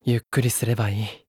ゆっくりすればいい。